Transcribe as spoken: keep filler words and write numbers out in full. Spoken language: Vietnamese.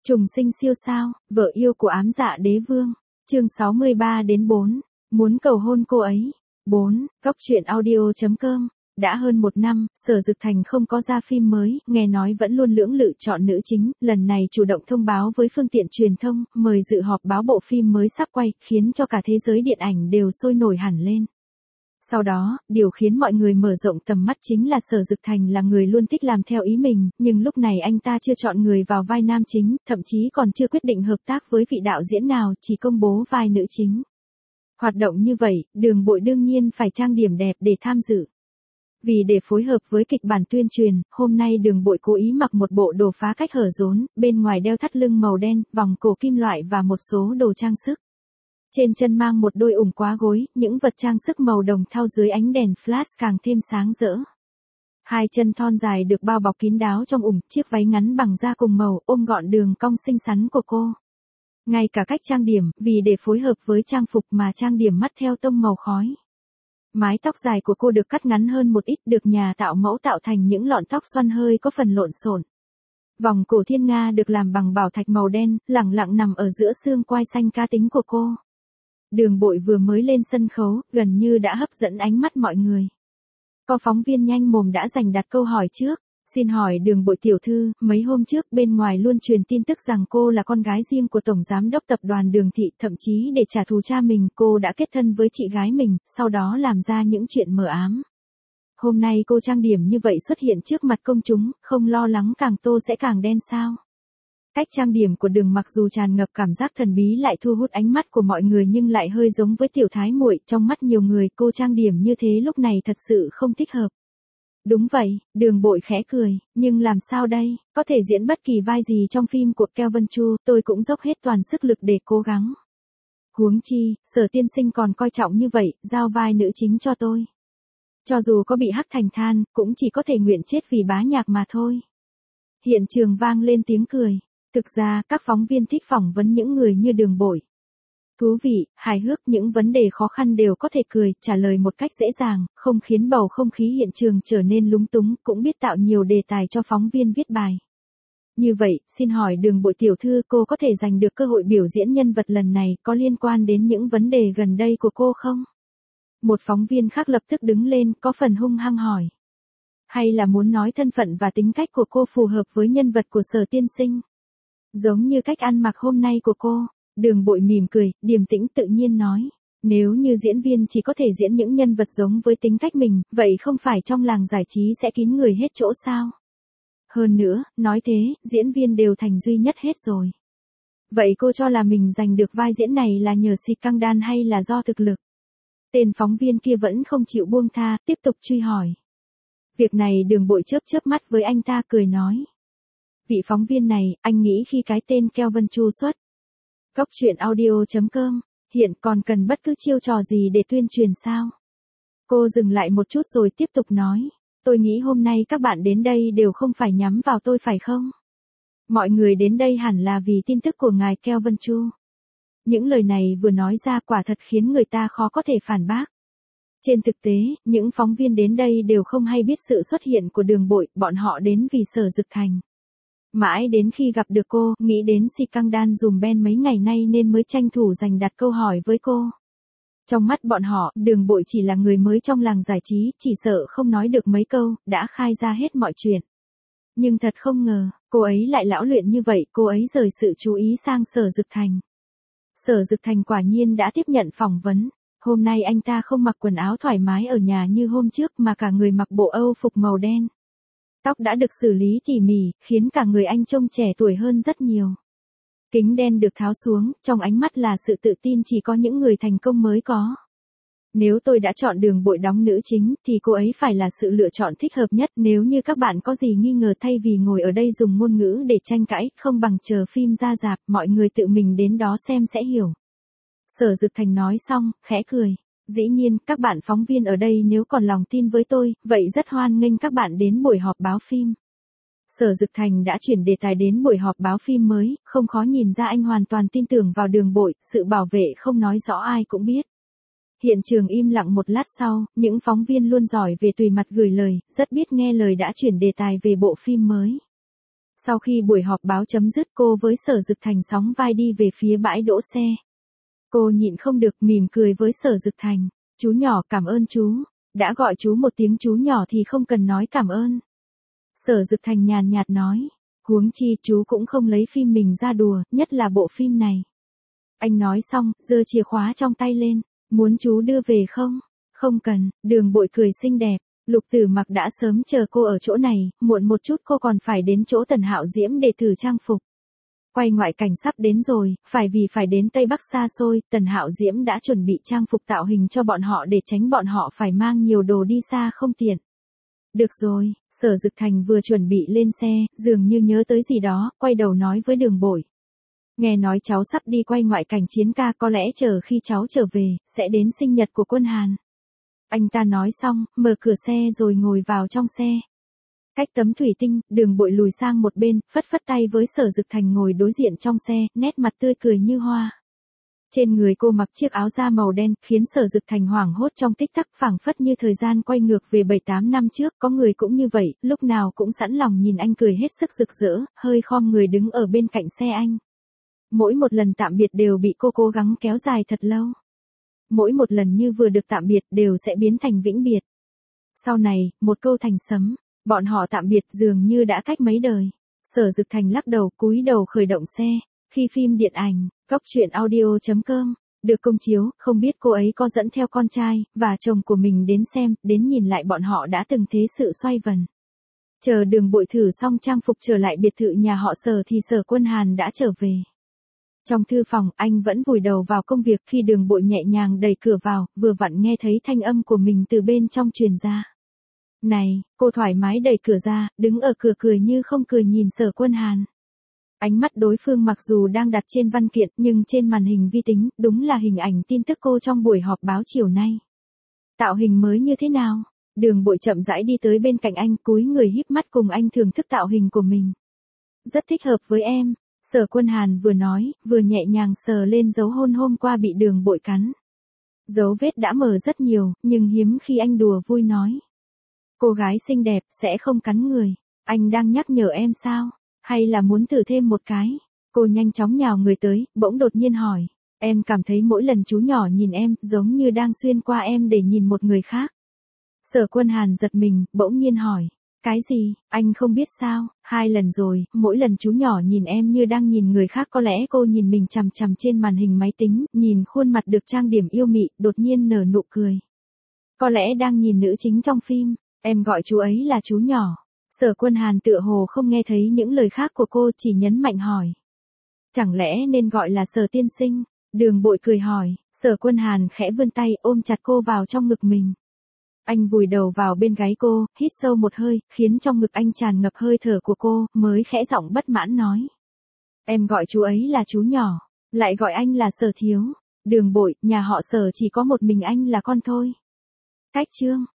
Trùng sinh siêu sao, vợ yêu của ám dạ đế vương. Chương sáu mươi ba đến bốn. Muốn cầu hôn cô ấy. bốn. Cóc truyện audio chấm com. Đã hơn một năm, Sở Dực Thành không có ra phim mới, nghe nói vẫn luôn lưỡng lự chọn nữ chính, lần này chủ động thông báo với phương tiện truyền thông, mời dự họp báo bộ phim mới sắp quay, khiến cho cả thế giới điện ảnh đều sôi nổi hẳn lên. Sau đó, điều khiến mọi người mở rộng tầm mắt chính là Sở Dực Thành là người luôn thích làm theo ý mình, nhưng lúc này anh ta chưa chọn người vào vai nam chính, thậm chí còn chưa quyết định hợp tác với vị đạo diễn nào, chỉ công bố vai nữ chính. Hoạt động như vậy, Đường Bội đương nhiên phải trang điểm đẹp để tham dự. Vì để phối hợp với kịch bản tuyên truyền, hôm nay Đường Bội cố ý mặc một bộ đồ phá cách hở rốn, bên ngoài đeo thắt lưng màu đen, vòng cổ kim loại và một số đồ trang sức. Trên chân mang một đôi ủng quá gối, những vật trang sức màu đồng thau dưới ánh đèn flash càng thêm sáng rỡ. Hai chân thon dài được bao bọc kín đáo trong ủng, chiếc váy ngắn bằng da cùng màu ôm gọn đường cong xinh xắn của cô. Ngay cả cách trang điểm, vì để phối hợp với trang phục mà trang điểm mắt theo tông màu khói. Mái tóc dài của cô được cắt ngắn hơn một ít, được nhà tạo mẫu tạo thành những lọn tóc xoăn hơi có phần lộn xộn. Vòng cổ thiên nga được làm bằng bảo thạch màu đen, lẳng lặng nằm ở giữa xương quai xanh cá tính của cô. Đường Bội vừa mới lên sân khấu, gần như đã hấp dẫn ánh mắt mọi người. Có phóng viên nhanh mồm đã giành đặt câu hỏi trước. Xin hỏi Đường Bội tiểu thư, mấy hôm trước bên ngoài luôn truyền tin tức rằng cô là con gái riêng của Tổng Giám đốc Tập đoàn Đường Thị, thậm chí để trả thù cha mình, cô đã kết thân với chị gái mình, sau đó làm ra những chuyện mờ ám. Hôm nay cô trang điểm như vậy xuất hiện trước mặt công chúng, không lo lắng càng tô sẽ càng đen sao? Cách trang điểm của Đường mặc dù tràn ngập cảm giác thần bí lại thu hút ánh mắt của mọi người nhưng lại hơi giống với tiểu thái muội, trong mắt nhiều người cô trang điểm như thế lúc này thật sự không thích hợp. Đúng vậy, Đường Bội khẽ cười, nhưng làm sao đây, có thể diễn bất kỳ vai gì trong phim của Kelvin Chu, tôi cũng dốc hết toàn sức lực để cố gắng. Huống chi, Sở tiên sinh còn coi trọng như vậy, giao vai nữ chính cho tôi. Cho dù có bị hắc thành than, cũng chỉ có thể nguyện chết vì bá nhạc mà thôi. Hiện trường vang lên tiếng cười. Thực ra, các phóng viên thích phỏng vấn những người như Đường Bội. Thú vị, hài hước, những vấn đề khó khăn đều có thể cười, trả lời một cách dễ dàng, không khiến bầu không khí hiện trường trở nên lúng túng, cũng biết tạo nhiều đề tài cho phóng viên viết bài. Như vậy, xin hỏi Đường Bội tiểu thư, cô có thể giành được cơ hội biểu diễn nhân vật lần này có liên quan đến những vấn đề gần đây của cô không? Một phóng viên khác lập tức đứng lên, có phần hung hăng hỏi. Hay là muốn nói thân phận và tính cách của cô phù hợp với nhân vật của Sở tiên sinh? Giống như cách ăn mặc hôm nay của cô. Đường Bội mỉm cười, điềm tĩnh tự nhiên nói. Nếu như diễn viên chỉ có thể diễn những nhân vật giống với tính cách mình, vậy không phải trong làng giải trí sẽ kín người hết chỗ sao? Hơn nữa, nói thế, diễn viên đều thành duy nhất hết rồi. Vậy cô cho là mình giành được vai diễn này là nhờ si căng đan hay là do thực lực? Tên phóng viên kia vẫn không chịu buông tha, tiếp tục truy hỏi. Việc này Đường Bội chớp chớp mắt với anh ta cười nói. Vị phóng viên này, anh nghĩ khi cái tên Kelvin Chu xuất. Cóc truyện audio chấm com, hiện còn cần bất cứ chiêu trò gì để tuyên truyền sao? Cô dừng lại một chút rồi tiếp tục nói. Tôi nghĩ hôm nay các bạn đến đây đều không phải nhắm vào tôi phải không? Mọi người đến đây hẳn là vì tin tức của ngài Kelvin Chu. Những lời này vừa nói ra quả thật khiến người ta khó có thể phản bác. Trên thực tế, những phóng viên đến đây đều không hay biết sự xuất hiện của Đường Bội, bọn họ đến vì Sở Dực Thành. Mãi đến khi gặp được cô, nghĩ đến si căng đan dùm Ben mấy ngày nay nên mới tranh thủ giành đặt câu hỏi với cô. Trong mắt bọn họ, Đường Bội chỉ là người mới trong làng giải trí, chỉ sợ không nói được mấy câu, đã khai ra hết mọi chuyện. Nhưng thật không ngờ, cô ấy lại lão luyện như vậy, cô ấy rời sự chú ý sang Sở Dực Thành. Sở Dực Thành quả nhiên đã tiếp nhận phỏng vấn. Hôm nay anh ta không mặc quần áo thoải mái ở nhà như hôm trước mà cả người mặc bộ Âu phục màu đen. Tóc đã được xử lý tỉ mỉ, khiến cả người anh trông trẻ tuổi hơn rất nhiều. Kính đen được tháo xuống, trong ánh mắt là sự tự tin chỉ có những người thành công mới có. Nếu tôi đã chọn Đường Bội đóng nữ chính, thì cô ấy phải là sự lựa chọn thích hợp nhất. Nếu như các bạn có gì nghi ngờ thay vì ngồi ở đây dùng ngôn ngữ để tranh cãi, không bằng chờ phim ra rạp, mọi người tự mình đến đó xem sẽ hiểu. Sở Dực Thành nói xong, khẽ cười. Dĩ nhiên, các bạn phóng viên ở đây nếu còn lòng tin với tôi, vậy rất hoan nghênh các bạn đến buổi họp báo phim. Sở Dực Thành đã chuyển đề tài đến buổi họp báo phim mới, không khó nhìn ra anh hoàn toàn tin tưởng vào Đường Bội, sự bảo vệ không nói rõ ai cũng biết. Hiện trường im lặng một lát sau, những phóng viên luôn giỏi về tùy mặt gửi lời, rất biết nghe lời đã chuyển đề tài về bộ phim mới. Sau khi buổi họp báo chấm dứt, cô với Sở Dực Thành sóng vai đi về phía bãi đỗ xe. Cô nhịn không được mỉm cười với Sở Dực Thành. Chú nhỏ, cảm ơn chú. Đã gọi chú một tiếng chú nhỏ thì không cần nói cảm ơn. Sở Dực Thành nhàn nhạt nói. Huống chi chú cũng không lấy phim mình ra đùa, nhất là bộ phim này. Anh nói xong, giơ chìa khóa trong tay lên. Muốn chú đưa về không? Không cần. Đường Bội cười xinh đẹp. Lục Tử Mặc đã sớm chờ cô ở chỗ này, muộn một chút cô còn phải đến chỗ Tần Hạo Diễm để thử trang phục. Quay ngoại cảnh sắp đến rồi, phải vì phải đến Tây Bắc xa xôi, Tần Hạo Diễm đã chuẩn bị trang phục tạo hình cho bọn họ để tránh bọn họ phải mang nhiều đồ đi xa không tiện. Được rồi, Sở Dực Thành vừa chuẩn bị lên xe, dường như nhớ tới gì đó, quay đầu nói với Đường Bội. Nghe nói cháu sắp đi quay ngoại cảnh chiến ca, có lẽ chờ khi cháu trở về, sẽ đến sinh nhật của Quân Hàn. Anh ta nói xong, mở cửa xe rồi ngồi vào trong xe. Cách tấm thủy tinh, Đường Bội lùi sang một bên, phất phất tay với Sở Dực Thành ngồi đối diện trong xe, nét mặt tươi cười như hoa. Trên người cô mặc chiếc áo da màu đen, khiến Sở Dực Thành hoảng hốt trong tích tắc, phảng phất như thời gian quay ngược về bảy tám năm trước, có người cũng như vậy, lúc nào cũng sẵn lòng nhìn anh cười hết sức rực rỡ, hơi khom người đứng ở bên cạnh xe anh. Mỗi một lần tạm biệt đều bị cô cố gắng kéo dài thật lâu. Mỗi một lần như vừa được tạm biệt đều sẽ biến thành vĩnh biệt. Sau này, một câu thành sấm, bọn họ tạm biệt dường như đã cách mấy đời. Sở Dực Thành lắc đầu, cúi đầu khởi động xe. Khi phim điện ảnh, Cóc Truyện Audio chấm com được công chiếu, không biết cô ấy có dẫn theo con trai và chồng của mình đến xem, đến nhìn lại bọn họ đã từng thế sự xoay vần. Chờ Đường Bội thử xong trang phục trở lại biệt thự nhà họ Sở thì Sở Quân Hàn đã trở về. Trong thư phòng, anh vẫn vùi đầu vào công việc, khi Đường Bội nhẹ nhàng đẩy cửa vào, vừa vặn nghe thấy thanh âm của mình từ bên trong truyền ra. Này, cô thoải mái đẩy cửa ra, đứng ở cửa cười như không cười nhìn Sở Quân Hàn. Ánh mắt đối phương mặc dù đang đặt trên văn kiện, nhưng trên màn hình vi tính, đúng là hình ảnh tin tức cô trong buổi họp báo chiều nay. Tạo hình mới như thế nào? Đường Bội chậm rãi đi tới bên cạnh anh, cúi người híp mắt cùng anh thưởng thức tạo hình của mình. Rất thích hợp với em. Sở Quân Hàn vừa nói, vừa nhẹ nhàng sờ lên dấu hôn hôm qua bị Đường Bội cắn. Dấu vết đã mờ rất nhiều, nhưng hiếm khi anh đùa vui nói. Cô gái xinh đẹp sẽ không cắn người. Anh đang nhắc nhở em sao? Hay là muốn thử thêm một cái? Cô nhanh chóng nhào người tới, bỗng đột nhiên hỏi. Em cảm thấy mỗi lần chú nhỏ nhìn em, giống như đang xuyên qua em để nhìn một người khác. Sở Quân Hàn giật mình, bỗng nhiên hỏi. Cái gì, anh không biết sao? Hai lần rồi, mỗi lần chú nhỏ nhìn em như đang nhìn người khác, có lẽ cô nhìn mình chằm chằm trên màn hình máy tính, nhìn khuôn mặt được trang điểm yêu mị, đột nhiên nở nụ cười. Có lẽ đang nhìn nữ chính trong phim, em gọi chú ấy là chú nhỏ. Sở Quân Hàn tựa hồ không nghe thấy những lời khác của cô, chỉ nhấn mạnh hỏi. Chẳng lẽ nên gọi là Sở tiên sinh? Đường Bội cười hỏi. Sở Quân Hàn khẽ vươn tay ôm chặt cô vào trong ngực mình. Anh vùi đầu vào bên gáy cô, hít sâu một hơi, khiến trong ngực anh tràn ngập hơi thở của cô, mới khẽ giọng bất mãn nói. Em gọi chú ấy là chú nhỏ, lại gọi anh là Sở thiếu. Đường Bội, nhà họ Sở chỉ có một mình anh là con thôi. Cách chương.